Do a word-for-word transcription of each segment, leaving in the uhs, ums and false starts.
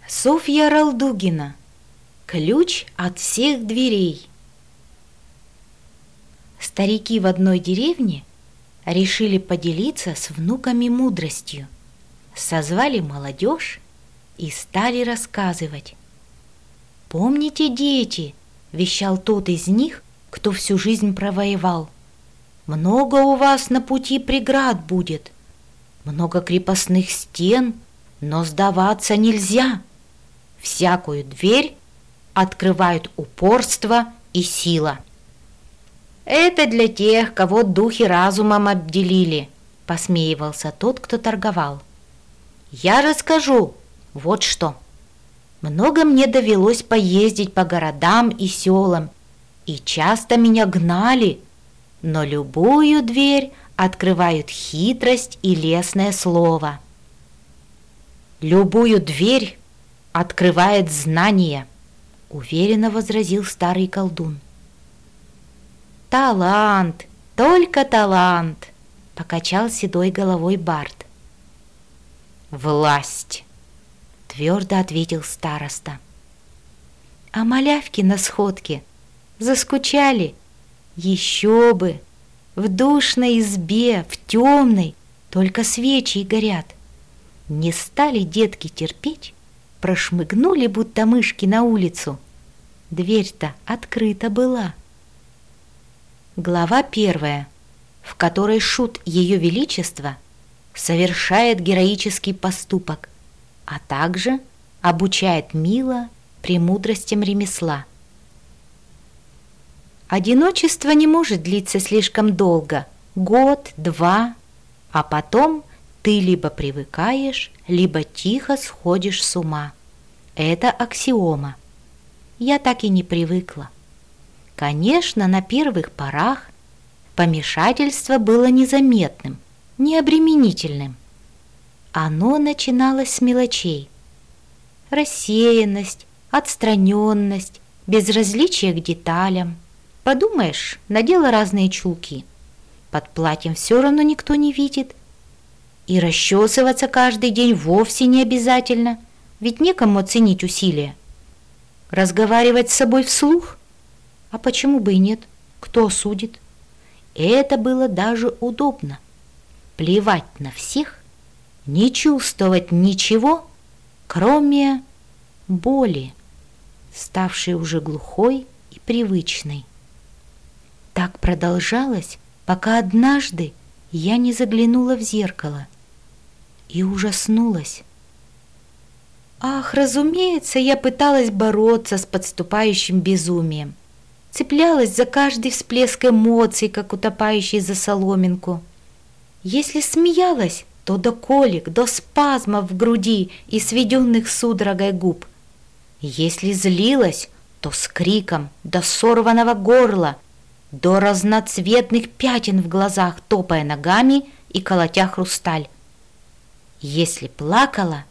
Софья Ралдугина. Ключ от всех дверей. Старики в одной деревне решили поделиться с внуками мудростью. Созвали молодежь и стали рассказывать. «Помните, дети, — вещал тот из них, кто всю жизнь провоевал, — много у вас на пути преград будет, много крепостных стен, но сдаваться нельзя. Всякую дверь открывают упорство и сила». «Это для тех, кого духи разумом обделили», — посмеивался тот, кто торговал. «Я расскажу вот что. Много мне довелось поездить по городам и селам, и часто меня гнали, но любую дверь открывают хитрость и лестное слово. Любую дверь открывает знание», — уверенно возразил старый колдун. «Талант, только талант», — покачал седой головой бард. «Власть», — твердо ответил староста. «А малявки на сходке заскучали? Еще бы! В душной избе, в темной, только свечи горят. Не стали детки терпеть, прошмыгнули, будто мышки, на улицу. Дверь-то открыта была». Глава первая, в которой шут Ее Величества совершает героический поступок, а также обучает Мила премудростям ремесла. Одиночество не может длиться слишком долго, год, два, а потом ты либо привыкаешь, либо тихо сходишь с ума. Это аксиома. Я так и не привыкла. Конечно, на первых порах помешательство было незаметным, необременительным. Оно начиналось с мелочей. Рассеянность, отстраненность, безразличие к деталям. Подумаешь, надела разные чулки. Под платьем все равно никто не видит. И расчесываться каждый день вовсе не обязательно, ведь некому оценить усилия. Разговаривать с собой вслух? А почему бы и нет? Кто осудит? Это было даже удобно. Плевать на всех, не чувствовать ничего, кроме боли, ставшей уже глухой и привычной. Так продолжалось, пока однажды я не заглянула в зеркало и ужаснулась. Ах, разумеется, я пыталась бороться с подступающим безумием. Цеплялась за каждый всплеск эмоций, как утопающий за соломинку. Если смеялась, то до колик, до спазмов в груди и сведенных судорогой губ. Если злилась, то с криком до сорванного горла, до разноцветных пятен в глазах, топая ногами и колотя хрусталь. Если плакала...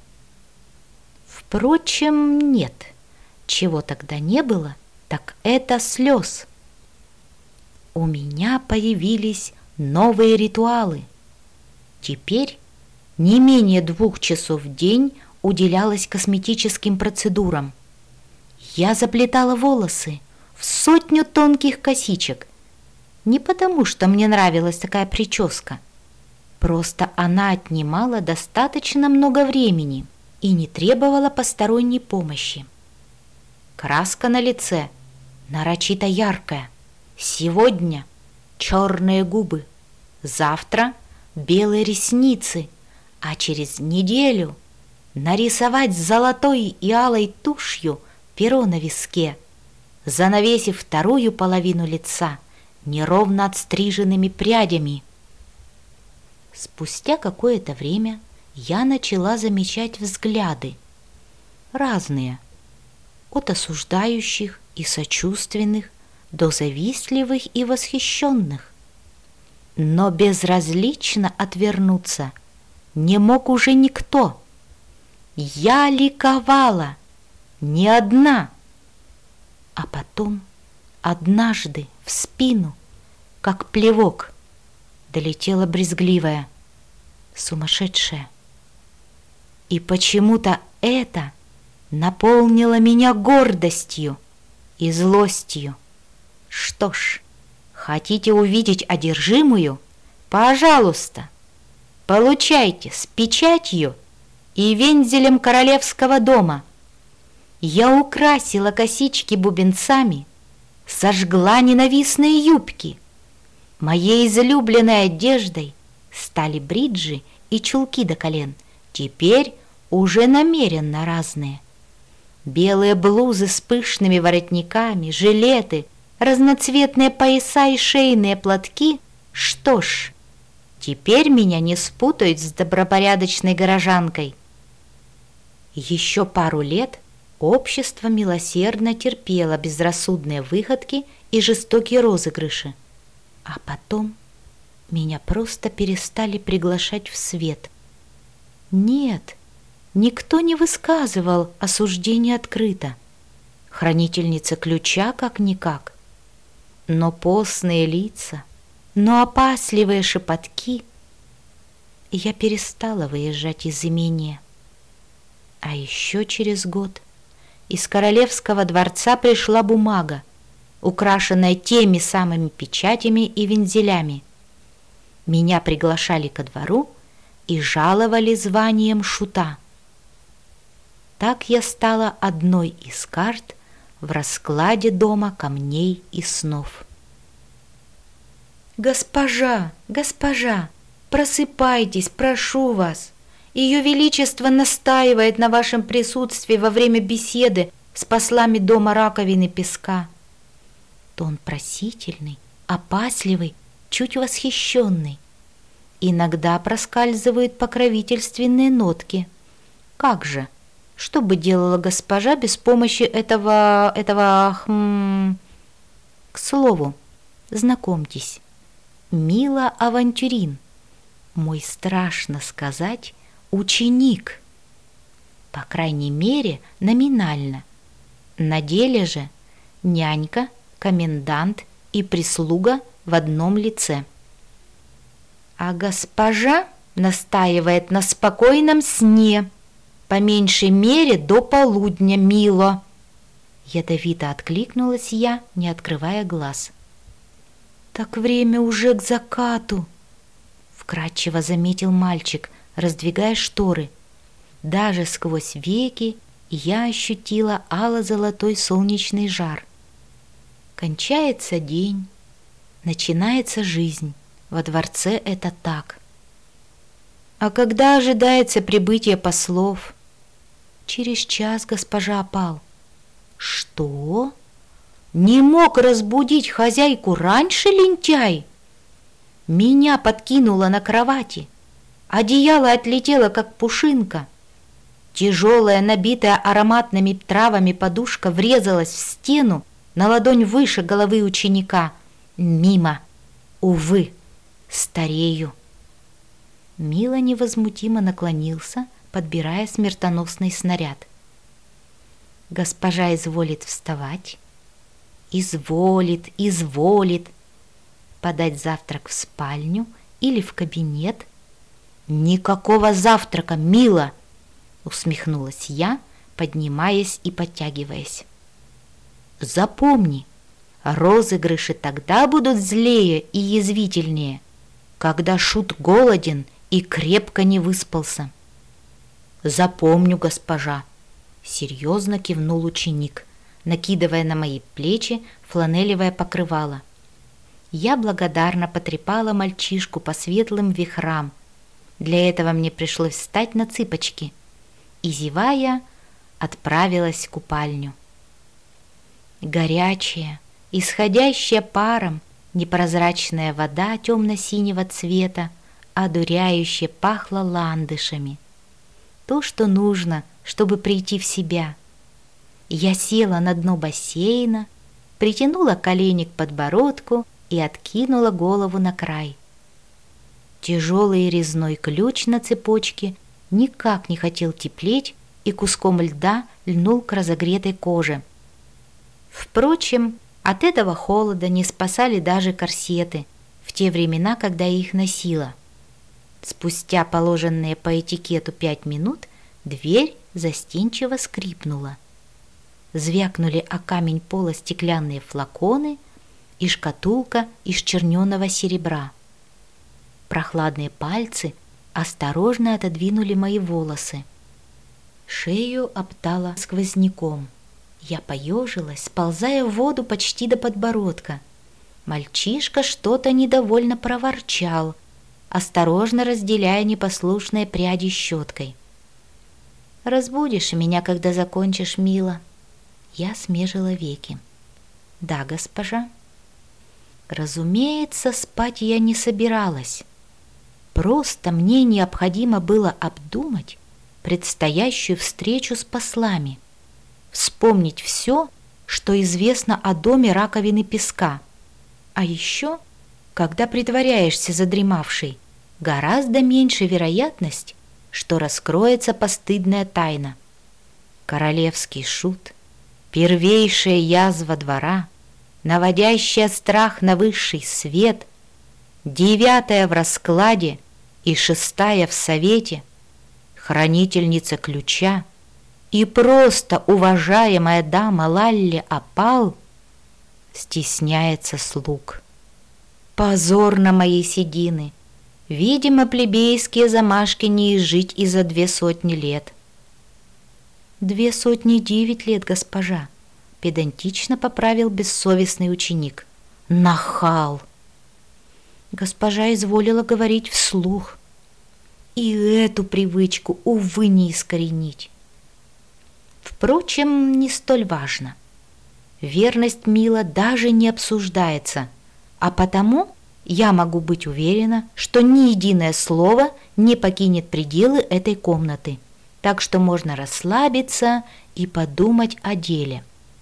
Впрочем, нет, чего тогда не было, так это слез. У меня появились новые ритуалы. Теперь не менее двух часов в день уделялось косметическим процедурам. Я заплетала волосы в сотню тонких косичек. Не потому, что мне нравилась такая прическа. Просто она отнимала достаточно много времени и не требовала посторонней помощи. Краска на лице нарочито яркая. Сегодня черные губы, завтра белые ресницы, а через неделю нарисовать золотой и алой тушью перо на виске, занавесив вторую половину лица неровно отстриженными прядями. Спустя какое-то время я начала замечать взгляды, разные, от осуждающих и сочувственных до завистливых и восхищенных. Но безразлично отвернуться не мог уже никто. Я ликовала, не одна. А потом однажды в спину, как плевок, долетела брезгливая, сумасшедшая. И почему-то это наполнило меня гордостью и злостью. Что ж, хотите увидеть одержимую? Пожалуйста, получайте с печатью и вензелем королевского дома. Я украсила косички бубенцами, сожгла ненавистные юбки. Моей излюбленной одеждой стали бриджи и чулки до колен, теперь уже намеренно разные. Белые блузы с пышными воротниками, жилеты, разноцветные пояса и шейные платки. Что ж, теперь меня не спутают с добропорядочной горожанкой. Еще пару лет общество милосердно терпело безрассудные выходки и жестокие розыгрыши, а потом меня просто перестали приглашать в свет. Нет, никто не высказывал осуждения открыто. Хранительница ключа как-никак. Но постные лица, но опасливые шепотки. Я перестала выезжать из имения. А еще через год из королевского дворца пришла бумага, украшенная теми самыми печатями и вензелями. Меня приглашали ко двору и жаловали званием шута. Так я стала одной из карт в раскладе дома камней и снов. «Госпожа, госпожа, просыпайтесь, прошу вас! Ее Величество настаивает на вашем присутствии во время беседы с послами дома раковины песка». Тон просительный, опасливый, чуть восхищенный. Иногда проскальзывают покровительственные нотки. Как же, что бы делала госпожа без помощи этого... этого... Хм... К слову, знакомьтесь, Мила Авантюрин, мой, страшно сказать, ученик. По крайней мере, номинально. На деле же нянька, комендант и прислуга в одном лице. А госпожа настаивает на спокойном сне, по меньшей мере до полудня, Мило. Ядовито откликнулась я, не открывая глаз. «Так время уже к закату», — вкратчиво заметил мальчик, раздвигая шторы. Даже сквозь веки я ощутила ало-золотой солнечный жар. Кончается день, начинается жизнь. Во дворце это так. А когда ожидается прибытие послов? Через час, госпожа Опал. Что? Не мог разбудить хозяйку раньше, лентяй? Меня подкинуло на кровати. Одеяло отлетело, как пушинка. Тяжелая, набитая ароматными травами подушка врезалась в стену на ладонь выше головы ученика. Мимо. Увы, старею. Мило невозмутимо наклонился, подбирая смертоносный снаряд. Госпожа изволит вставать. Изволит, изволит. Подать завтрак в спальню или в кабинет. Никакого завтрака, Мило! Усмехнулась я, поднимаясь и подтягиваясь. Запомни, розыгрыши тогда будут злее и язвительнее, когда шут голоден и крепко не выспался. Запомню, госпожа, серьезно кивнул ученик, накидывая на мои плечи фланелевое покрывало. Я благодарно потрепала мальчишку по светлым вихрам. Для этого мне пришлось встать на цыпочки и, зевая, отправилась в купальню. Горячая, исходящая паром, непрозрачная вода темно-синего цвета одуряюще пахла ландышами. То, что нужно, чтобы прийти в себя. Я села на дно бассейна, притянула колени к подбородку и откинула голову на край. Тяжелый резной ключ на цепочке никак не хотел теплеть и куском льда льнул к разогретой коже. Впрочем, от этого холода не спасали даже корсеты в те времена, когда я их носила. Спустя положенные по этикету пять минут Дверь застенчиво скрипнула. Звякнули о камень пола стеклянные флаконы и шкатулка из черненого серебра. Прохладные пальцы осторожно отодвинули мои волосы. Шею обдало сквозняком. Я поежилась, сползая в воду почти до подбородка. Мальчишка что-то недовольно проворчал, осторожно разделяя непослушные пряди щеткой. «Разбудишь меня, когда закончишь, мила?» Я смежила веки. «Да, госпожа». Разумеется, спать я не собиралась. Просто мне необходимо было обдумать предстоящую встречу с послами, вспомнить все, что известно о доме раковины песка. А еще, когда притворяешься задремавшей, гораздо меньше вероятность, что раскроется постыдная тайна. Королевский шут, первейшая язва двора, наводящая страх на высший свет, девятая в раскладе и шестая в совете, хранительница ключа и просто уважаемая дама Лалли Опал стесняется слуг. Позор на мои седины! Видимо, плебейские замашки не изжить и за две сотни лет. «Две сотни девять лет, госпожа», — педантично поправил бессовестный ученик. «Нахал!» Госпожа изволила говорить вслух. И эту привычку, увы, не искоренить. Впрочем, не столь важно. Верность Мила даже не обсуждается, а потому я могу быть уверена, что ни единое слово не покинет пределы этой комнаты, так что можно расслабиться и подумать о деле.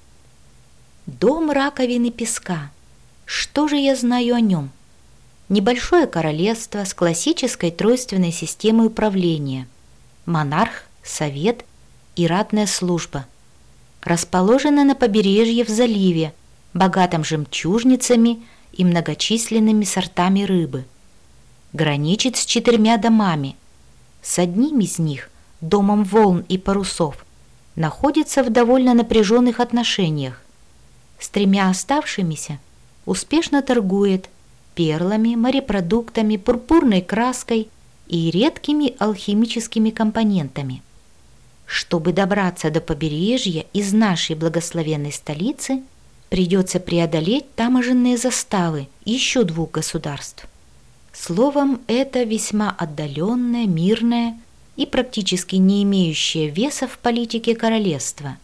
Дом раковины песка. Что же я знаю о нем? Небольшое королевство с классической тройственной системой управления. Монарх, совет и ратная служба. Расположено на побережье в заливе, богатом жемчужницами и многочисленными сортами рыбы. Граничит с четырьмя домами. С одним из них, домом волн и парусов, находится в довольно напряженных отношениях. С тремя оставшимися успешно торгует перлами, морепродуктами, пурпурной краской и редкими алхимическими компонентами. Чтобы добраться до побережья из нашей благословенной столицы, придется преодолеть таможенные заставы еще двух государств. Словом, это весьма отдаленное, мирное и практически не имеющее веса в политике королевства.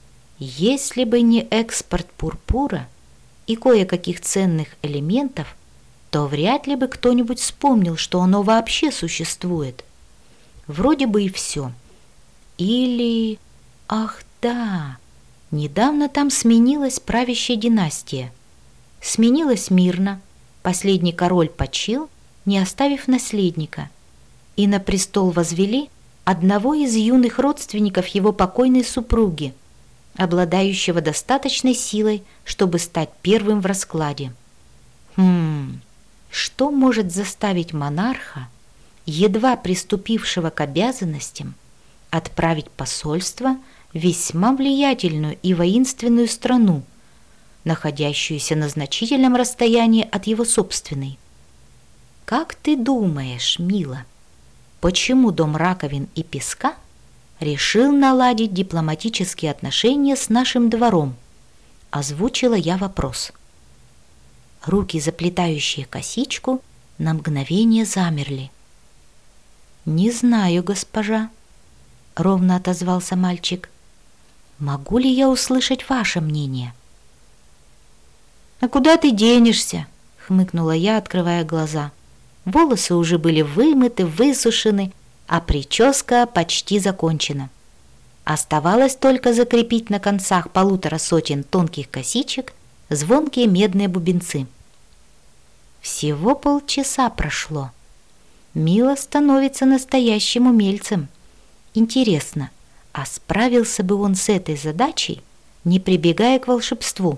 Если бы не экспорт пурпура и кое-каких ценных элементов, то вряд ли бы кто-нибудь вспомнил, что оно вообще существует. Вроде бы и все. Или... Ах да! Недавно там сменилась правящая династия. Сменилась мирно. Последний король почил, не оставив наследника. И на престол возвели одного из юных родственников его покойной супруги, обладающего достаточной силой, чтобы стать первым в раскладе. Хм... Что может заставить монарха, едва приступившего к обязанностям, отправить посольство в весьма влиятельную и воинственную страну, находящуюся на значительном расстоянии от его собственной? Как ты думаешь, мила, почему дом раковин и песка решил наладить дипломатические отношения с нашим двором? Озвучила я вопрос. Руки, заплетающие косичку, на мгновение замерли. «Не знаю, госпожа», — ровно отозвался мальчик. «Могу ли я услышать ваше мнение?» «А куда ты денешься?» — хмыкнула я, открывая глаза. Волосы уже были вымыты, высушены, а прическа почти закончена. Оставалось только закрепить на концах полутора сотен тонких косичек звонкие медные бубенцы. Всего полчаса прошло. Мила становится настоящим умельцем. Интересно, а справился бы он с этой задачей, не прибегая к волшебству?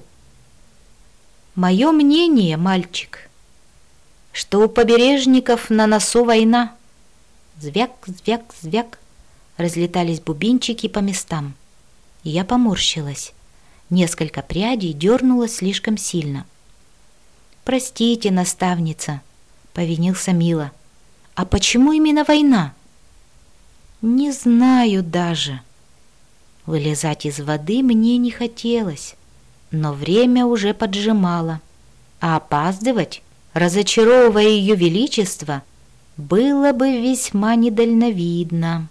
Мое мнение, мальчик, что у побережников на носу война. Звяк, звяк, звяк. разлетались бубенчики по местам. Я поморщилась. Несколько прядей дернулось слишком сильно. «Простите, наставница», — повинился Мила. «А почему именно война?» «Не знаю даже». Вылезать из воды мне не хотелось, но время уже поджимало, а опаздывать, разочаровывая ее величество, было бы весьма недальновидно.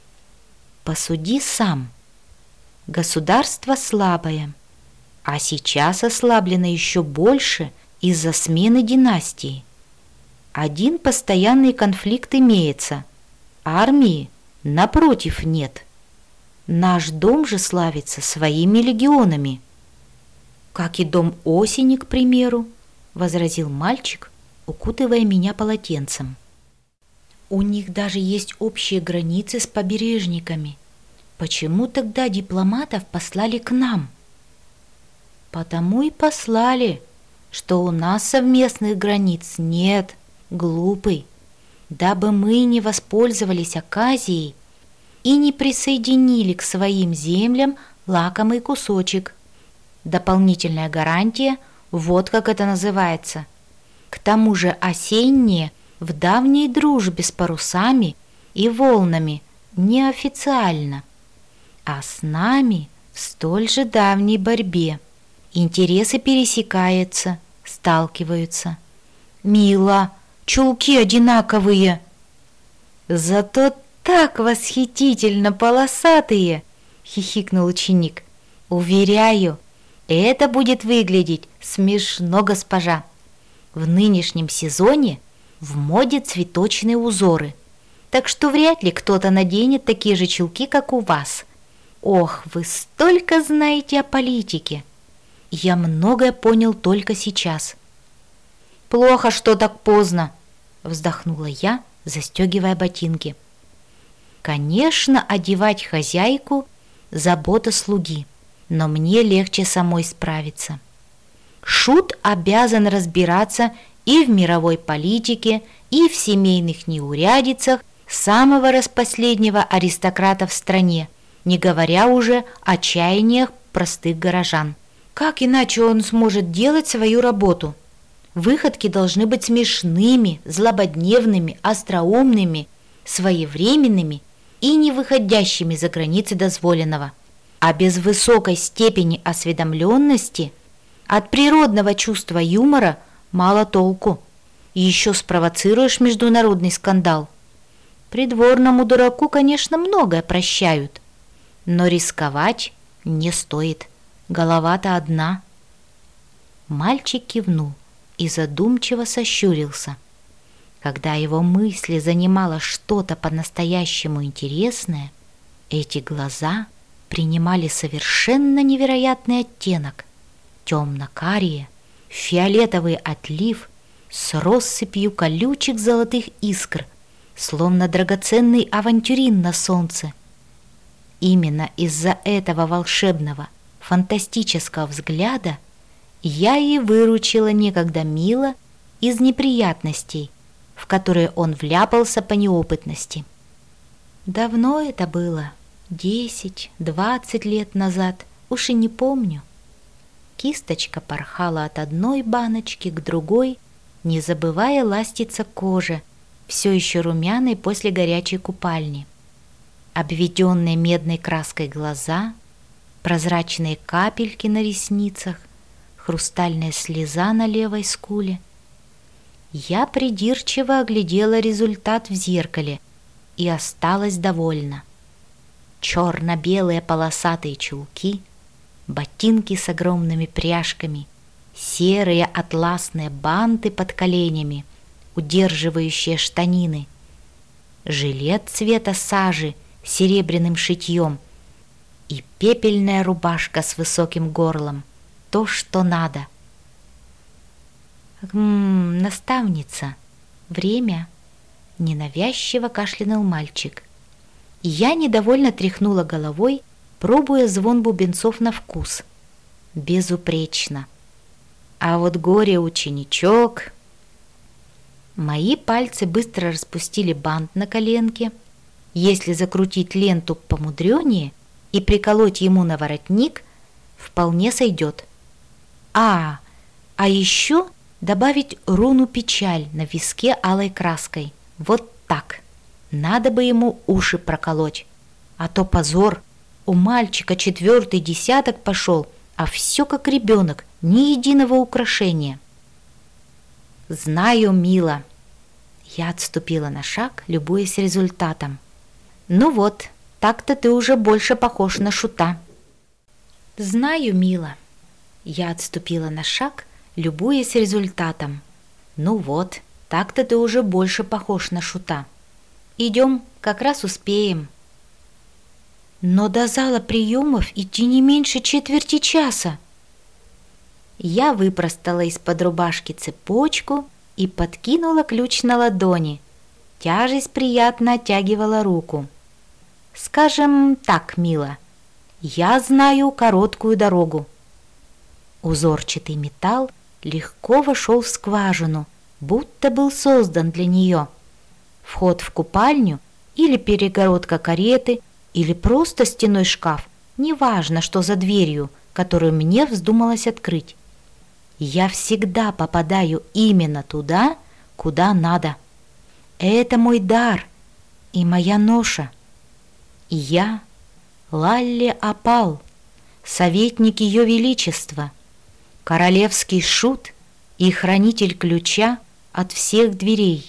Посуди сам. Государство слабое, а сейчас ослаблено еще больше из-за смены династии. Один постоянный конфликт имеется, армии, напротив, нет. Наш дом же славится своими легионами. Как и дом осени, к примеру, возразил мальчик, укутывая меня полотенцем. У них даже есть общие границы с побережниками. Почему тогда дипломатов послали к нам? Потому и послали, что у нас совместных границ нет, глупый, дабы мы не воспользовались оказией и не присоединили к своим землям лакомый кусочек. Дополнительная гарантия, вот как это называется. К тому же осенние в давней дружбе с парусами и волнами неофициально, а с нами в столь же давней борьбе. Интересы пересекаются, сталкиваются. Мила, чулки одинаковые. Зато так восхитительно полосатые, хихикнул ученик. Уверяю, это будет выглядеть смешно, госпожа. В нынешнем сезоне в моде цветочные узоры, так что вряд ли кто-то наденет такие же чулки, как у вас. Ох, вы столько знаете о политике. Я многое понял только сейчас. Плохо, что так поздно, вздохнула я, застегивая ботинки. Конечно, одевать хозяйку – забота слуги, но мне легче самой справиться. Шут обязан разбираться и в мировой политике, и в семейных неурядицах самого распоследнего аристократа в стране, не говоря уже о чаяниях простых горожан. Как иначе он сможет делать свою работу? Выходки должны быть смешными, злободневными, остроумными, своевременными и не выходящими за границы дозволенного. А без высокой степени осведомленности от природного чувства юмора мало толку. Еще спровоцируешь международный скандал. Придворному дураку, конечно, многое прощают, но рисковать не стоит. Голова-то одна. Мальчик кивнул и задумчиво сощурился. Когда его мысли занимало что-то по-настоящему интересное, эти глаза принимали совершенно невероятный оттенок. Темно-карие, фиолетовый отлив с россыпью колючих золотых искр, словно драгоценный авантюрин на солнце. Именно из-за этого волшебного, фантастического взгляда я и выручила некогда Мила из неприятностей, в которые он вляпался по неопытности. Давно это было, десять-двадцать лет назад, уж и не помню. Кисточка порхала от одной баночки к другой, не забывая ластиться к коже, все еще румяной после горячей купальни. Обведенные медной краской глаза, прозрачные капельки на ресницах, хрустальная слеза на левой скуле. Я придирчиво оглядела результат в зеркале и осталась довольна. Черно-белые полосатые чулки, ботинки с огромными пряжками, серые атласные банты под коленями, удерживающие штанины, жилет цвета сажи с серебряным шитьем и пепельная рубашка с высоким горлом. То, что надо. «М-м, наставница, время!» — ненавязчиво кашлянул мальчик. И я недовольно тряхнула головой, пробуя звон бубенцов на вкус. Безупречно. А вот горе-ученичок... Мои пальцы быстро распустили бант на коленке. Если закрутить ленту помудренее и приколоть ему на воротник, вполне сойдет. А, а еще добавить руну печаль на виске алой краской. Вот так. Надо бы ему уши проколоть. А то позор. У мальчика четвертый десяток пошел, а все как ребенок, ни единого украшения. Знаю, мила. Я отступила на шаг, любуясь результатом. Ну вот, так-то ты уже больше похож на шута. Знаю, мила. Я отступила на шаг, любуясь результатом. Ну вот, так-то ты уже больше похож на шута. Идем, как раз успеем. Но до зала приемов идти не меньше четверти часа. Я выпростала из-под рубашки цепочку и подкинула ключ на ладони. Тяжесть приятно оттягивала руку. Скажем так, мила, я знаю короткую дорогу. Узорчатый металл легко вошел в скважину, будто был создан для нее. Вход в купальню или перегородка кареты, или просто стенной шкаф, неважно, что за дверью, которую мне вздумалось открыть. Я всегда попадаю именно туда, куда надо. Это мой дар и моя ноша. И я, Лалли Апал, советник Ее Величества, королевский шут и хранитель ключа от всех дверей.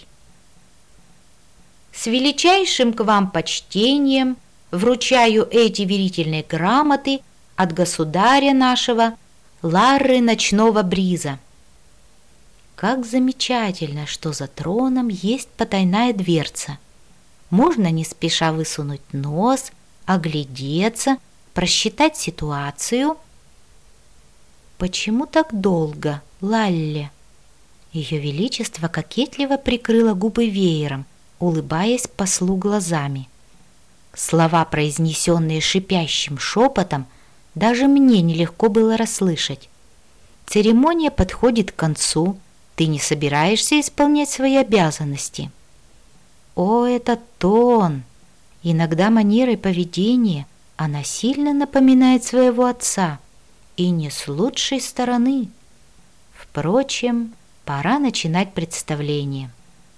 С величайшим к вам почтением вручаю эти верительные грамоты от государя нашего Ларры Ночного Бриза. Как замечательно, что за троном есть потайная дверца. Можно не спеша высунуть нос, оглядеться, просчитать ситуацию. Почему так долго, Лалли? Ее Величество кокетливо прикрыло губы веером, улыбаясь послу глазами. Слова, произнесенные шипящим шепотом, даже мне нелегко было расслышать. Церемония подходит к концу, ты не собираешься исполнять свои обязанности. О, этот тон! Иногда манерой поведения она сильно напоминает своего отца, и не с лучшей стороны. Впрочем, пора начинать представление.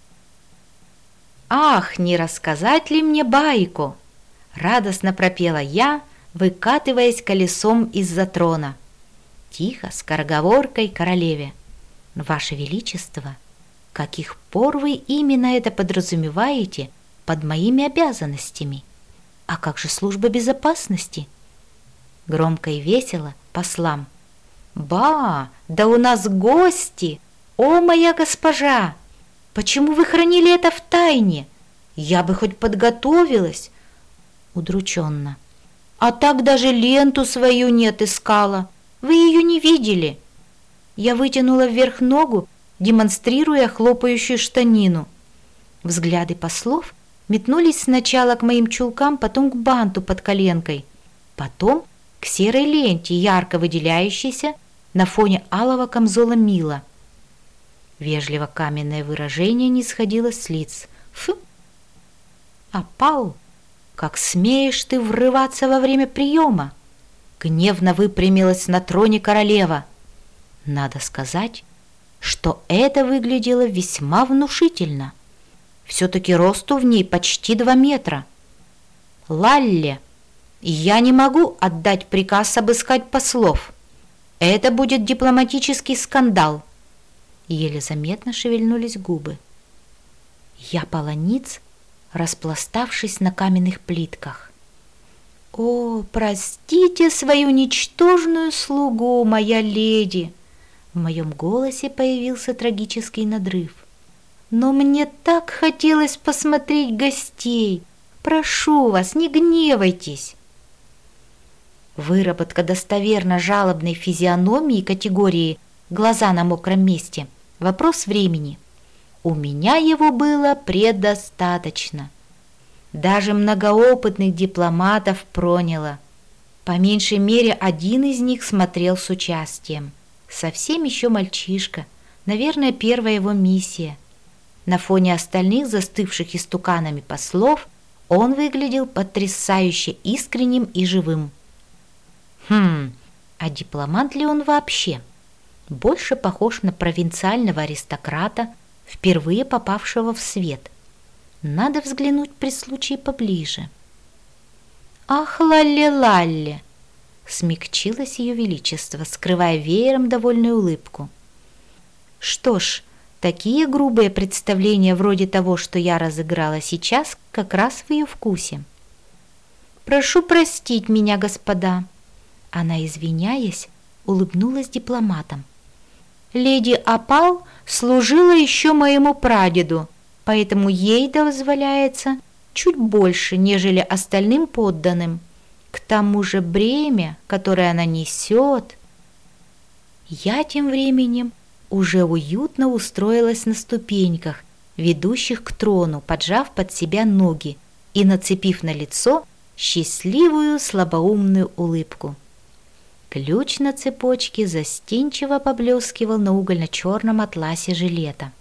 «Ах, не рассказать ли мне байку?» — радостно пропела я, выкатываясь колесом из-за трона. Тихо, скороговоркой королеве. «Ваше Величество, каких пор вы именно это подразумеваете под моими обязанностями? А как же служба безопасности?» Громко и весело послам. «Ба, да у нас гости! О, моя госпожа! Почему вы хранили это в тайне? Я бы хоть подготовилась!» Удрученно. «А так даже ленту свою не отыскала. Вы ее не видели?» Я вытянула вверх ногу, демонстрируя хлопающую штанину. Взгляды послов метнулись сначала к моим чулкам, потом к банту под коленкой, потом к серой ленте, ярко выделяющейся на фоне алого камзола Мила. Вежливо каменное выражение не сходило с лиц. «Фу! Апал, как смеешь ты врываться во время приема?» Гневно выпрямилась на троне королева. Надо сказать, что это выглядело весьма внушительно. Все-таки росту в ней почти два метра. «Лалли, я не могу отдать приказ обыскать послов. Это будет дипломатический скандал». Еле заметно шевельнулись губы. Я полониц, распластавшись на каменных плитках. «О, простите свою ничтожную слугу, моя леди!» В моем голосе появился трагический надрыв. «Но мне так хотелось посмотреть гостей! Прошу вас, не гневайтесь!» Выработка достоверно жалобной физиономии категории «глаза на мокром месте» — вопрос времени. У меня его было предостаточно. Даже многоопытных дипломатов проняло. По меньшей мере один из них смотрел с участием. Совсем еще мальчишка, наверное, первая его миссия. На фоне остальных застывших истуканами послов Он выглядел потрясающе искренним и живым. Хм, а дипломат ли он вообще? Больше похож на провинциального аристократа, впервые попавшего в свет. Надо взглянуть при случае поближе. «Ах, Лалли-Лалли!» — смягчилось ее величество, скрывая веером довольную улыбку. «Что ж, такие грубые представления вроде того, что я разыграла сейчас, как раз в ее вкусе. Прошу простить меня, господа!» Она, извиняясь, улыбнулась дипломатам. «Леди Опал служила еще моему прадеду, поэтому ей дозволяется чуть больше, нежели остальным подданным. К тому же бремя, которое она несет...» Я тем временем уже уютно устроилась на ступеньках, ведущих к трону, поджав под себя ноги и нацепив на лицо счастливую слабоумную улыбку. Ключ на цепочке застенчиво поблескивал на угольно-черном атласе жилета.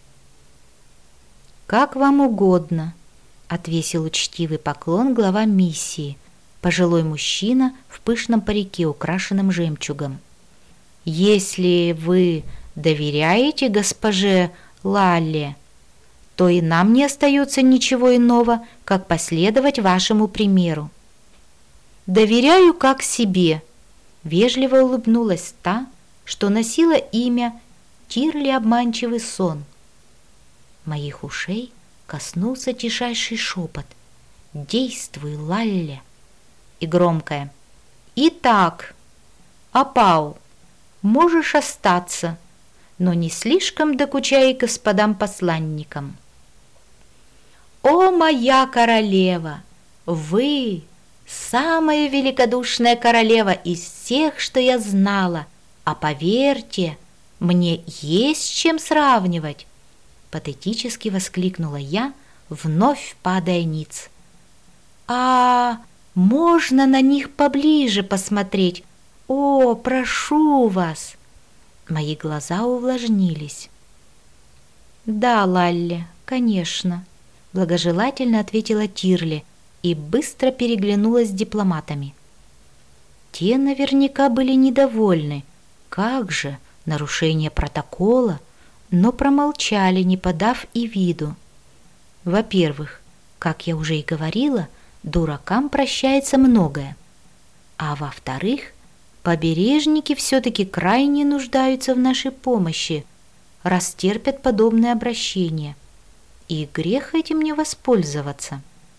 «Как вам угодно», — отвесил учтивый поклон глава миссии, пожилой мужчина в пышном парике, украшенном жемчугом. «Если вы доверяете госпоже Лалле, то и нам не остается ничего иного, как последовать вашему примеру». «Доверяю как себе», — вежливо улыбнулась та, что носила имя Тирли обманчивый сон. Моих ушей коснулся тишайший шепот: «Действуй, Лалле!» И громкое: «Итак, Опал, можешь остаться, но не слишком докучай господам посланникам». «О, моя королева! Вы самая великодушная королева из всех, что я знала, а поверьте, мне есть с чем сравнивать!» Патетически воскликнула я, вновь падая ниц. «А можно на них поближе посмотреть? О, прошу вас!» Мои глаза увлажнились. «Да, Лалли, конечно», — благожелательно ответила Тирли и быстро переглянулась с дипломатами. Те наверняка были недовольны. Как же, нарушение протокола, но промолчали, не подав и виду. Во-первых, как я уже и говорила, дуракам прощается многое. А во-вторых, побережники все-таки крайне нуждаются в нашей помощи, раз терпят подобное обращение. И грех этим не воспользоваться.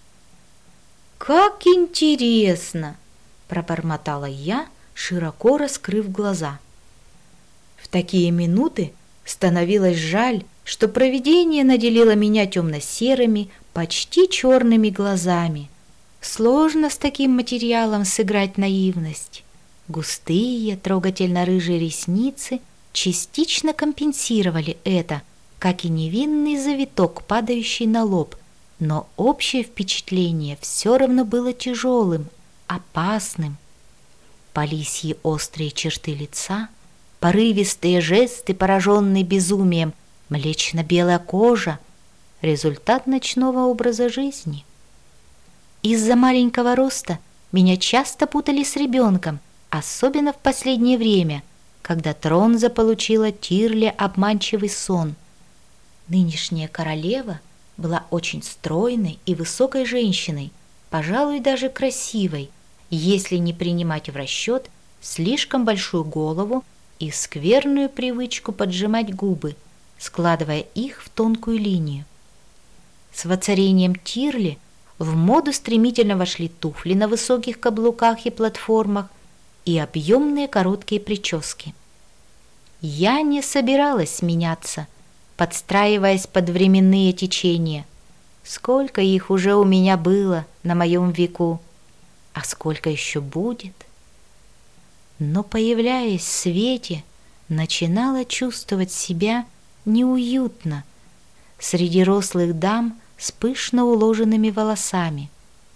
«Как интересно!» – пробормотала я, широко раскрыв глаза. В такие минуты становилось жаль, что провидение наделило меня темно-серыми, почти черными глазами. Сложно с таким материалом сыграть наивность. Густые, трогательно-рыжие ресницы частично компенсировали это, как и невинный завиток, падающий на лоб, но общее впечатление все равно было тяжелым, опасным. По лисьи острые черты лица, порывистые жесты, пораженные безумием, млечно-белая кожа — результат ночного образа жизни. Из-за маленького роста меня часто путали с ребенком, особенно в последнее время, когда трон заполучила Тирли обманчивый сон. Нынешняя королева была очень стройной и высокой женщиной, пожалуй, даже красивой, если не принимать в расчет слишком большую голову и скверную привычку поджимать губы, складывая их в тонкую линию. С воцарением Тирли в моду стремительно вошли туфли на высоких каблуках и платформах и объемные короткие прически. Я не собиралась меняться, подстраиваясь под временные течения. Сколько их уже у меня было на моем веку, а сколько еще будет? Но, появляясь в свете, начинала чувствовать себя неуютно среди рослых дам с пышно уложенными волосами.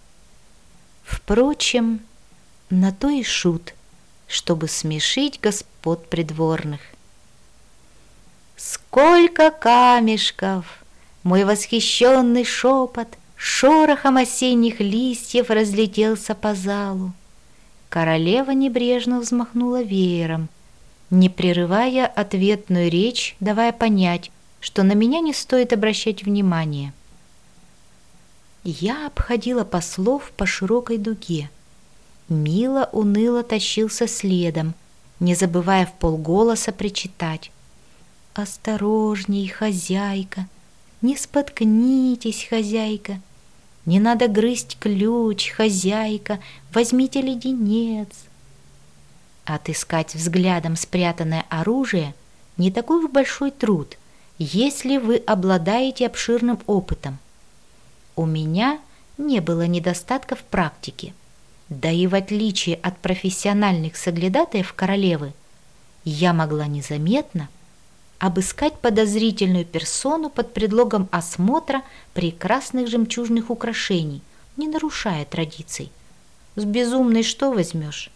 Впрочем, на то и шут, чтобы смешить господ придворных. Сколько камешков! Мой восхищенный шепот шорохом осенних листьев разлетелся по залу. Королева небрежно взмахнула веером, не прерывая ответную речь, давая понять, что на меня не стоит обращать внимания. Я обходила послов по широкой дуге. Мило уныло тащился следом, не забывая вполголоса причитать: «Осторожней, хозяйка! Не споткнитесь, хозяйка! Не надо грызть ключ, хозяйка! Возьмите леденец!» Отыскать взглядом спрятанное оружие не такой уж большой труд, если вы обладаете обширным опытом. У меня не было недостатков в практике, да и в отличие от профессиональных соглядатаев королевы, я могла незаметно обыскать подозрительную персону под предлогом осмотра прекрасных жемчужных украшений, не нарушая традиций. С безумной что возьмешь?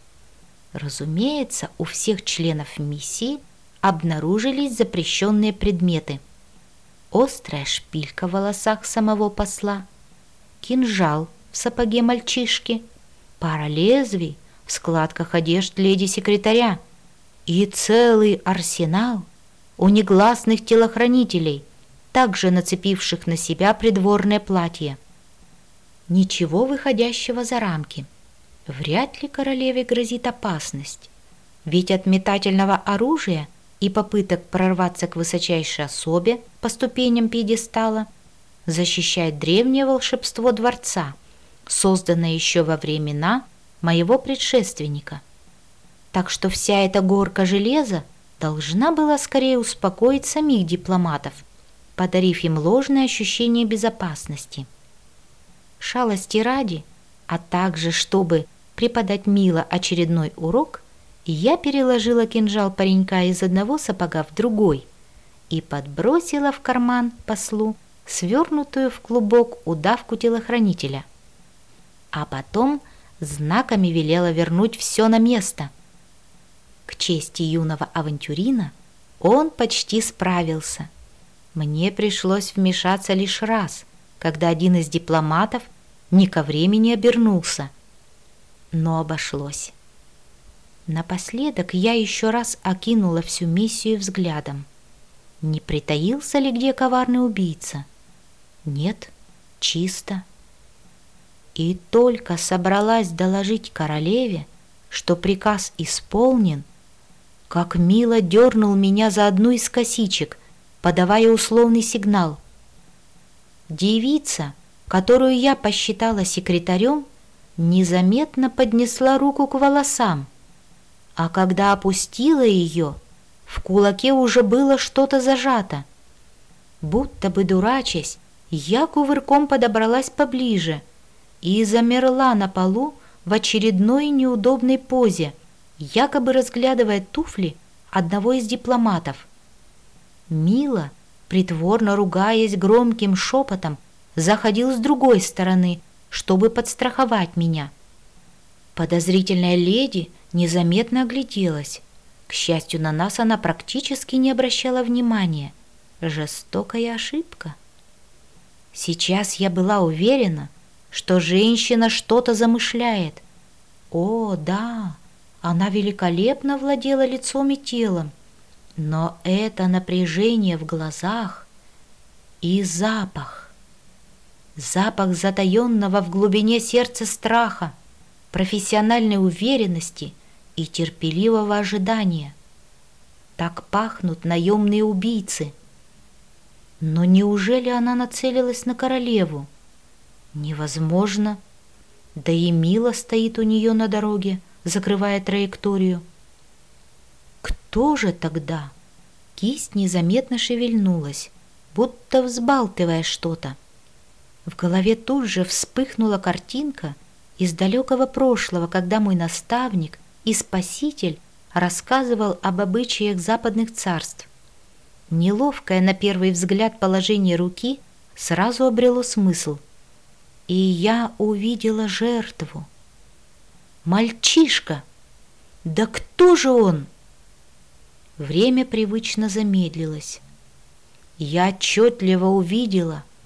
Разумеется, у всех членов миссии обнаружились запрещенные предметы. Острая шпилька в волосах самого посла, кинжал в сапоге мальчишки, пара лезвий в складках одежд леди-секретаря и целый арсенал у негласных телохранителей, также нацепивших на себя придворное платье. Ничего выходящего за рамки. Вряд ли королеве грозит опасность, ведь от метательного оружия и попыток прорваться к высочайшей особе по ступеням пьедестала защищает древнее волшебство дворца, созданное еще во времена моего предшественника. Так что вся эта горка железа должна была скорее успокоить самих дипломатов, подарив им ложное ощущение безопасности. Шалости ради, а также чтобы преподать Мило очередной урок, я переложила кинжал паренька из одного сапога в другой и подбросила в карман послу свернутую в клубок удавку телохранителя. А потом знаками велела вернуть все на место. К чести юного авантюрина он почти справился. Мне пришлось вмешаться лишь раз, когда один из дипломатов не ко времени обернулся. Но обошлось. Напоследок я еще раз окинула всю миссию взглядом. Не притаился ли где коварный убийца? Нет, чисто. И только собралась доложить королеве, что приказ исполнен, как Мило дернул меня за одну из косичек, подавая условный сигнал. Девица, которую я посчитала секретарем, незаметно поднесла руку к волосам, а когда опустила ее, в кулаке уже было что-то зажато. Будто бы дурачась, я кувырком подобралась поближе и замерла на полу в очередной неудобной позе, якобы разглядывая туфли одного из дипломатов. Мило, притворно ругаясь громким шепотом, заходил с другой стороны, чтобы подстраховать меня. Подозрительная леди незаметно огляделась. К счастью, на нас она практически не обращала внимания. Жестокая ошибка. Сейчас я была уверена, что женщина что-то замышляет. О, да, она великолепно владела лицом и телом, но это напряжение в глазах и запах. Запах затаенного в глубине сердца страха, профессиональной уверенности и терпеливого ожидания. Так пахнут наемные убийцы. Но неужели она нацелилась на королеву? Невозможно. Да и Мило стоит у нее на дороге, закрывая траекторию. Кто же тогда? Кисть незаметно шевельнулась, будто взбалтывая что-то. В голове тут же вспыхнула картинка из далекого прошлого, когда мой наставник и спаситель рассказывал об обычаях западных царств. Неловкое на первый взгляд положение руки сразу обрело смысл, и я увидела жертву. Мальчишка! Да кто же он? Время привычно замедлилось. Я отчетливо увидела,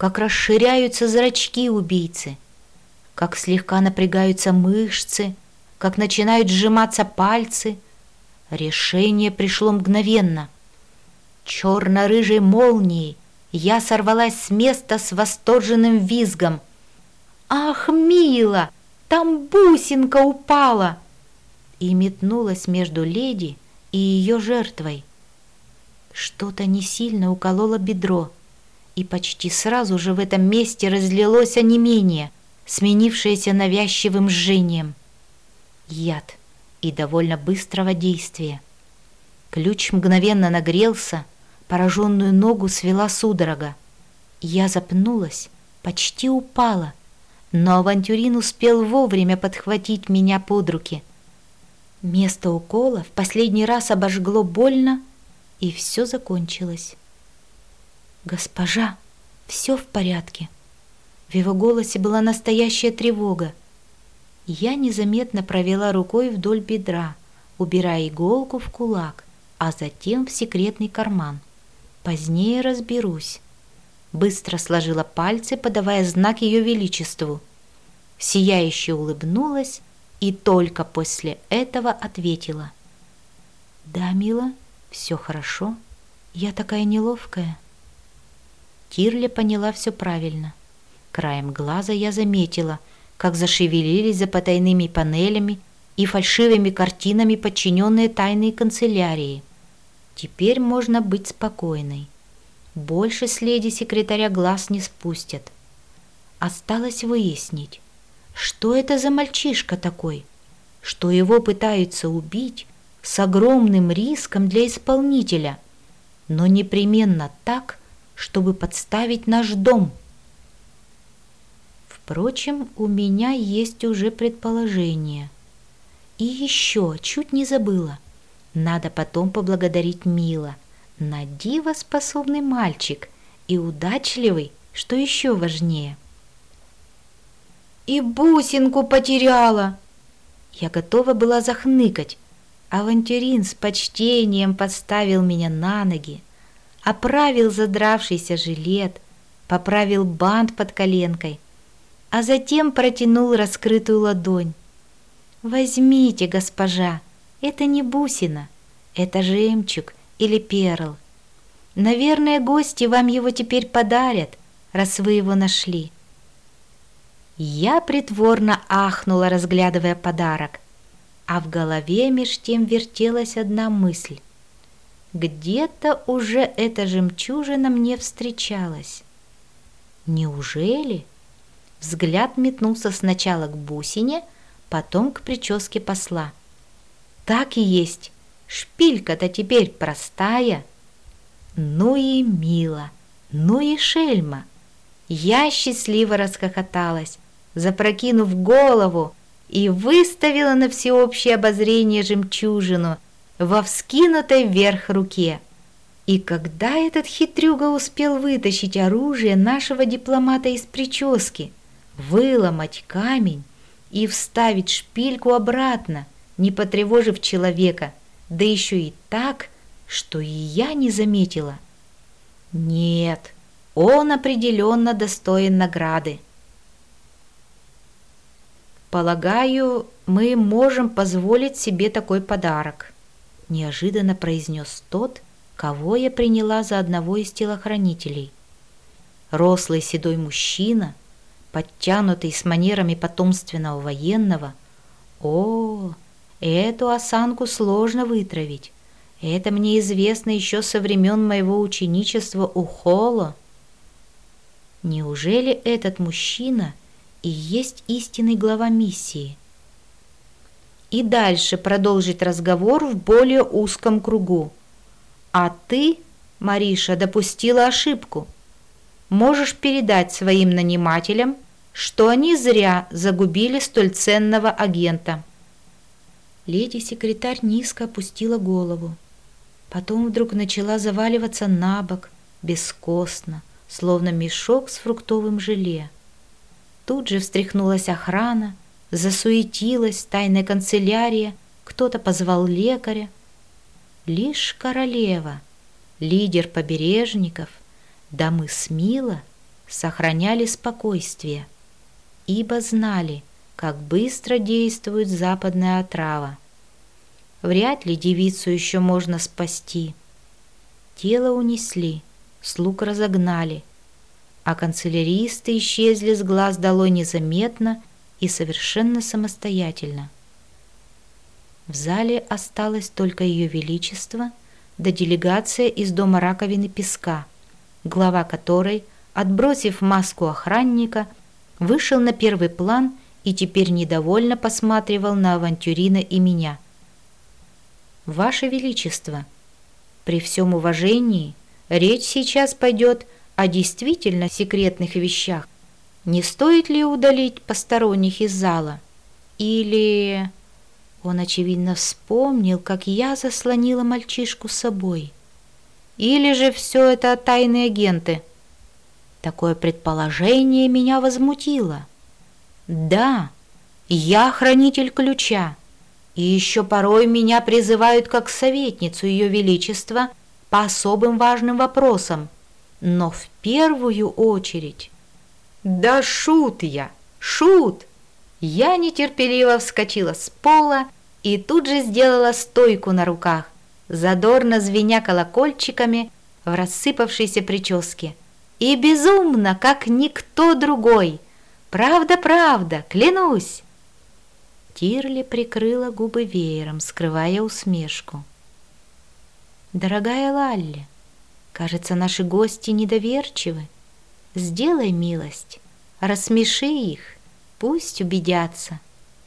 как расширяются зрачки убийцы, как слегка напрягаются мышцы, как начинают сжиматься пальцы. Решение пришло мгновенно. Черно-рыжей молнией я сорвалась с места с восторженным визгом. «Ах, мило! Там бусинка упала!» И метнулась между леди и ее жертвой. Что-то не сильно укололо бедро, и почти сразу же в этом месте разлилось онемение, сменившееся навязчивым жжением. Яд и довольно быстрого действия. Ключ мгновенно нагрелся, пораженную ногу свела судорога. Я запнулась, почти упала, но авантюрин успел вовремя подхватить меня под руки. Место укола в последний раз обожгло больно, и все закончилось. «Госпожа, все в порядке?» В его голосе была настоящая тревога. Я незаметно провела рукой вдоль бедра, убирая иголку в кулак, а затем в секретный карман. Позднее разберусь. Быстро сложила пальцы, подавая знак ее величеству. Сияюще улыбнулась и только после этого ответила: «Да, мила, все хорошо. Я такая неловкая». Тирля поняла все правильно. Краем глаза я заметила, как зашевелились за потайными панелями и фальшивыми картинами подчиненные тайной канцелярии. Теперь можно быть спокойной. Больше с леди секретаря глаз не спустят. Осталось выяснить, что это за мальчишка такой, что его пытаются убить с огромным риском для исполнителя, но непременно так, чтобы подставить наш дом. Впрочем, у меня есть уже предположение. И еще чуть не забыла. Надо потом поблагодарить Мила. На диво способный мальчик и удачливый, что еще важнее. «И бусинку потеряла!» Я готова была захныкать. Авантюрин с почтением поставил меня на ноги, оправил задравшийся жилет, поправил бант под коленкой, а затем протянул раскрытую ладонь. «Возьмите, госпожа, это не бусина, это жемчуг или перл. Наверное, гости вам его теперь подарят, раз вы его нашли». Я притворно ахнула, разглядывая подарок, а в голове меж тем вертелась одна мысль. Где-то уже эта жемчужина мне встречалась. Неужели? Взгляд метнулся сначала к бусине, потом к прическе посла. Так и есть, шпилька-то теперь простая. Ну и мило, ну и шельма. Я счастливо расхохоталась, запрокинув голову, и выставила на всеобщее обозрение жемчужину во вскинутой вверх руке. И когда этот хитрюга успел вытащить оружие нашего дипломата из прически, выломать камень и вставить шпильку обратно, не потревожив человека, да еще и так, что и я не заметила? Нет, он определенно достоин награды. «Полагаю, мы можем позволить себе такой подарок», — неожиданно произнес тот, кого я приняла за одного из телохранителей. Рослый седой мужчина, подтянутый с манерами потомственного военного. О, эту осанку сложно вытравить. Это мне известно еще со времен моего ученичества у Холло. Неужели этот мужчина и есть истинный глава миссии? И дальше продолжить разговор в более узком кругу. А ты, Мариша, допустила ошибку. Можешь передать своим нанимателям, что они зря загубили столь ценного агента. Леди-секретарь низко опустила голову. Потом вдруг начала заваливаться на бок, бескостно, словно мешок с фруктовым желе. Тут же встряхнулась охрана, засуетилась тайная канцелярия, кто-то позвал лекаря. Лишь королева, лидер побережников, дамы Смила, сохраняли спокойствие, ибо знали, как быстро действует западная отрава. Вряд ли девицу еще можно спасти. Тело унесли, слуг разогнали, а канцеляристы исчезли с глаз долой незаметно и совершенно самостоятельно. В зале осталось только Ее Величество да делегация из дома раковины песка, глава которой, отбросив маску охранника, вышел на первый план и теперь недовольно посматривал на авантюрина и меня. «Ваше Величество, при всем уважении, речь сейчас пойдет о действительно секретных вещах. Не стоит ли удалить посторонних из зала? Или...» Он, очевидно, вспомнил, как я заслонила мальчишку с собой. «Или же все это тайные агенты?» Такое предположение меня возмутило. «Да, я хранитель ключа, и еще порой меня призывают как советницу Ее Величества по особым важным вопросам, но в первую очередь...» «Да шут я, шут!» Я нетерпеливо вскочила с пола и тут же сделала стойку на руках, задорно звеня колокольчиками в рассыпавшейся прическе. И безумно, как никто другой. Правда, правда, клянусь. Тирли прикрыла губы веером, скрывая усмешку. «Дорогая Лалли, кажется, наши гости недоверчивы. Сделай милость, рассмеши их. Пусть убедятся».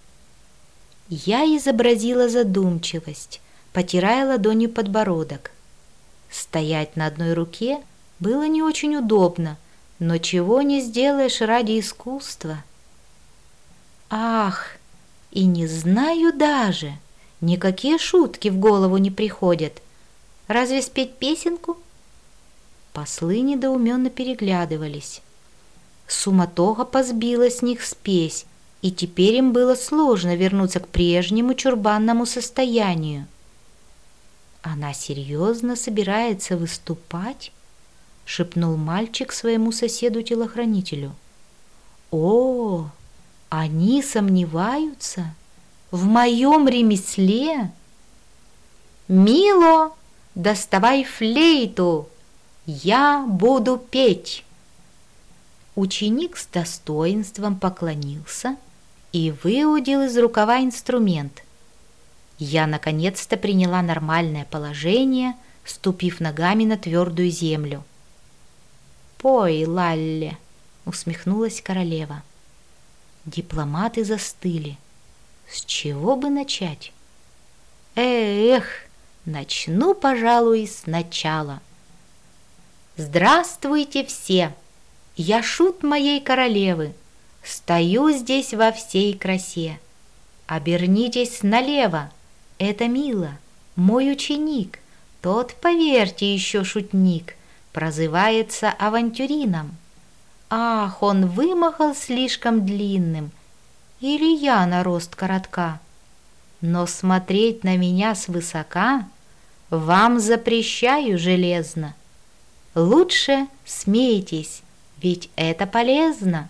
Я изобразила задумчивость, потирая ладонью подбородок. Стоять на одной руке было не очень удобно, но чего не сделаешь ради искусства. Ах, и не знаю даже, никакие шутки в голову не приходят. Разве спеть песенку? Послы недоуменно переглядывались. Суматоха позбила с них спесь, и теперь им было сложно вернуться к прежнему чурбанному состоянию. «Она серьезно собирается выступать?» — шепнул мальчик своему соседу-телохранителю. «О, они сомневаются в моем ремесле? Мило, доставай флейту, я буду петь!» Ученик с достоинством поклонился и выудил из рукава инструмент. Я наконец-то приняла нормальное положение, ступив ногами на твердую землю. «Пой, Лалли!» — усмехнулась королева. Дипломаты застыли. С чего бы начать? Эх, начну, пожалуй, сначала. «Здравствуйте все! Я шут моей королевы, стою здесь во всей красе. Обернитесь налево, это Мило, мой ученик, тот, поверьте, еще шутник, прозывается авантюрином. Ах, он вымахал слишком длинным, или я на рост коротка, но смотреть на меня свысока вам запрещаю железно. Лучше смейтесь, ведь это полезно».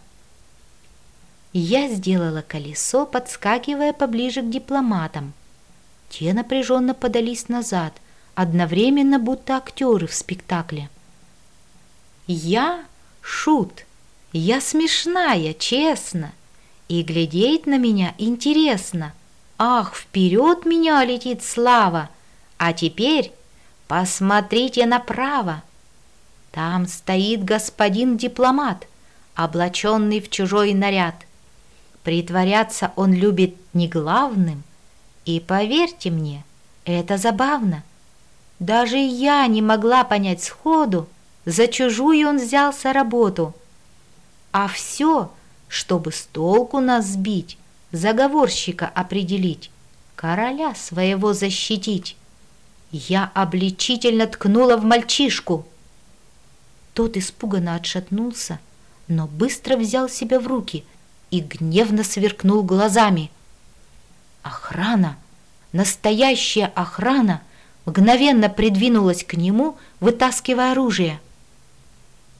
Я сделала колесо, подскакивая поближе к дипломатам. Те напряженно подались назад, одновременно будто актеры в спектакле. «Я шут, я смешная, честно, и глядеть на меня интересно. Ах, вперед меня летит слава, а теперь посмотрите направо. Там стоит господин дипломат, облаченный в чужой наряд. Притворяться он любит не главным, и, поверьте мне, это забавно. Даже я не могла понять сходу, за чужую он взялся работу. А все, чтобы с толку нас сбить, заговорщика определить, короля своего защитить. Я обличительно ткнула в мальчишку. Тот испуганно отшатнулся, но быстро взял себя в руки и гневно сверкнул глазами. Охрана, настоящая охрана, мгновенно придвинулась к нему, вытаскивая оружие.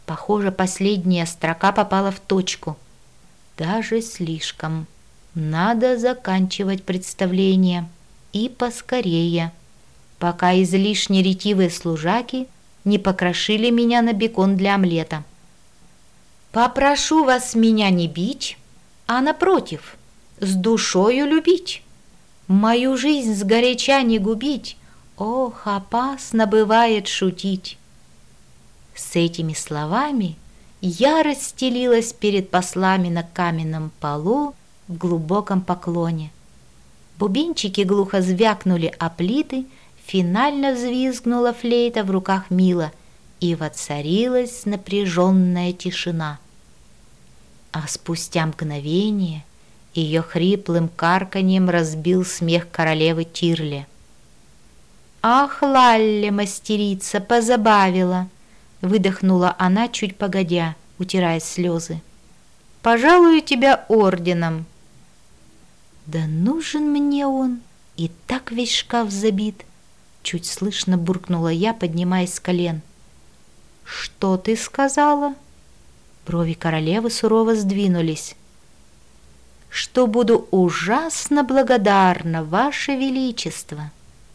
Похоже, последняя строка попала в точку. Даже слишком. Надо заканчивать представление. И поскорее, пока излишне ретивые служаки не покрошили меня на бекон для омлета. Попрошу вас меня не бить, а напротив, с душою любить. Мою жизнь сгоряча не губить. Ох, опасно бывает шутить. С этими словами я расстелилась перед послами на каменном полу в глубоком поклоне. Бубенчики глухо звякнули о плиты, финально взвизгнула флейта в руках Мила, и воцарилась напряженная тишина. А спустя мгновение ее хриплым карканьем разбил смех королевы Тирле. «Ах, Лалле, мастерица, позабавила!» — выдохнула она чуть погодя, утирая слезы. «Пожалую тебя орденом». «Да нужен мне он, и так весь шкаф забит!» — чуть слышно буркнула я, поднимаясь с колен. «Что ты сказала?» Брови королевы сурово сдвинулись. «Что буду ужасно благодарна, Ваше Величество!»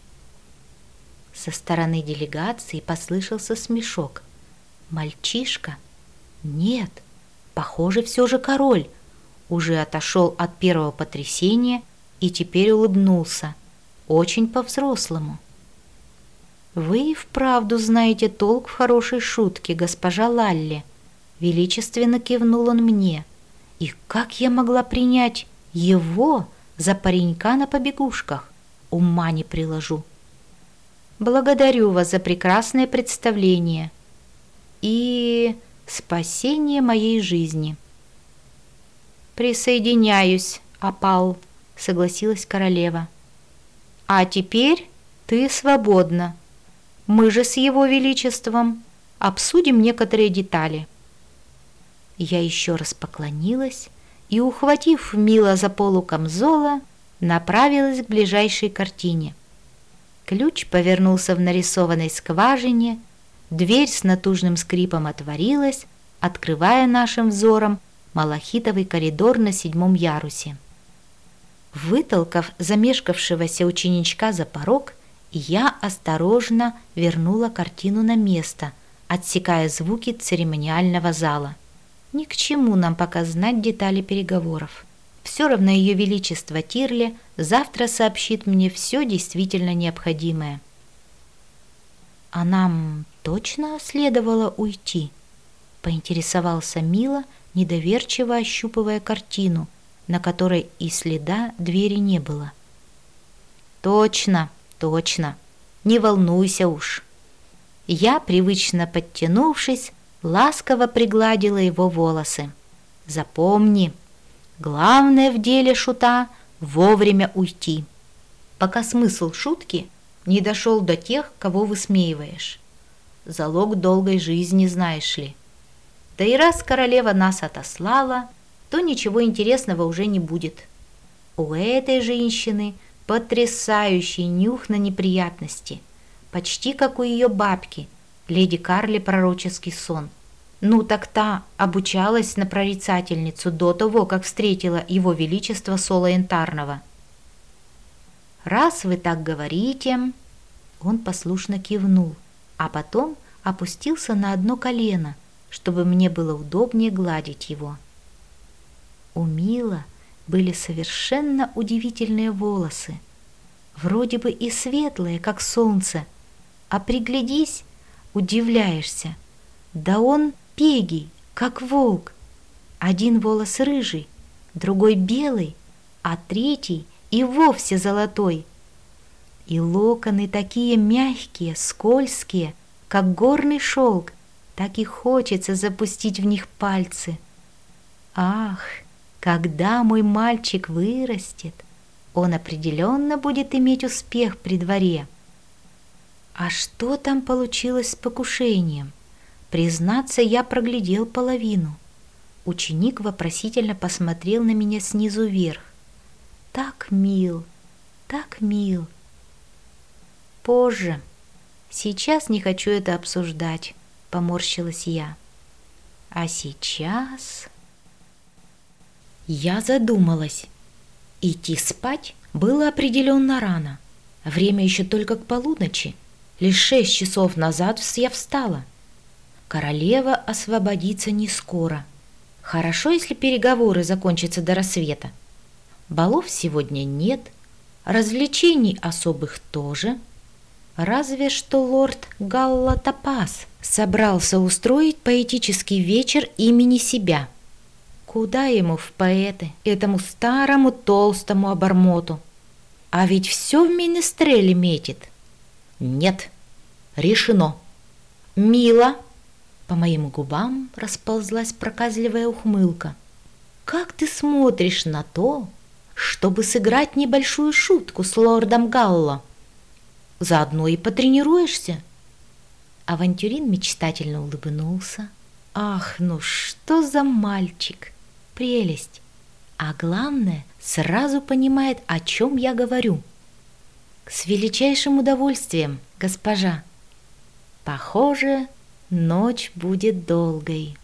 Со стороны делегации послышался смешок. Мальчишка? Нет, похоже, все же король. Уже отошел от первого потрясения и теперь улыбнулся. Очень по-взрослому. «Вы и вправду знаете толк в хорошей шутке, госпожа Лалли», — величественно кивнул он мне. «И как я могла принять его за паренька на побегушках? Ума не приложу». «Благодарю вас за прекрасное представление и спасение моей жизни». «Присоединяюсь, опал», — согласилась королева. «А теперь ты свободна. Мы же с его величеством обсудим некоторые детали». Я еще раз поклонилась и, ухватив Мила за полу камзола, направилась к ближайшей картине. Ключ повернулся в нарисованной скважине, дверь с натужным скрипом отворилась, открывая нашим взором малахитовый коридор на седьмом ярусе. Вытолкав замешкавшегося ученичка за порог, я осторожно вернула картину на место, отсекая звуки церемониального зала. Ни к чему нам пока знать детали переговоров. Все равно Ее Величество Тирле завтра сообщит мне все действительно необходимое. «А нам точно следовало уйти?» — поинтересовался Мила, недоверчиво ощупывая картину, на которой и следа двери не было. «Точно, точно, не волнуйся уж». Я, привычно подтянувшись, ласково пригладила его волосы. «Запомни, главное в деле шута — вовремя уйти, пока смысл шутки не дошел до тех, кого высмеиваешь. Залог долгой жизни, знаешь ли. Да и раз королева нас отослала, то ничего интересного уже не будет. У этой женщины потрясающий нюх на неприятности, почти как у ее бабки, леди Карли пророческий сон. Ну так та обучалась на прорицательницу до того, как встретила его величество Соло Янтарного». «Раз вы так говорите...» Он послушно кивнул, а потом опустился на одно колено, чтобы мне было удобнее гладить его. У Мила были совершенно удивительные волосы, вроде бы и светлые, как солнце, а приглядись, удивляешься, да он пегий, как волк. Один волос рыжий, другой белый, а третий и вовсе золотой. И локоны такие мягкие, скользкие, как горный шелк, так и хочется запустить в них пальцы. Ах, когда мой мальчик вырастет, он определенно будет иметь успех при дворе. А что там получилось с покушением? Признаться, я проглядел половину. Ученик вопросительно посмотрел на меня снизу вверх. Так мил, так мил. Позже. Сейчас не хочу это обсуждать, поморщилась я. А сейчас... Я задумалась. Идти спать было определенно рано. Время еще только к полуночи. Лишь шесть часов назад я встала. Королева освободится не скоро. Хорошо, если переговоры закончатся до рассвета. Балов сегодня нет, развлечений особых тоже. Разве что лорд Галлатопас собрался устроить поэтический вечер имени себя. Куда ему в поэты, этому старому толстому обормоту? А ведь все в Менестреле метит. Нет, решено. Мила, по моим губам расползлась проказливая ухмылка. Как ты смотришь на то, чтобы сыграть небольшую шутку с лордом Галло? Заодно и потренируешься. Авантюрин мечтательно улыбнулся. Ах, ну что за мальчик! Прелесть! А главное, сразу понимает, о чем я говорю. С величайшим удовольствием, госпожа. Похоже, ночь будет долгой.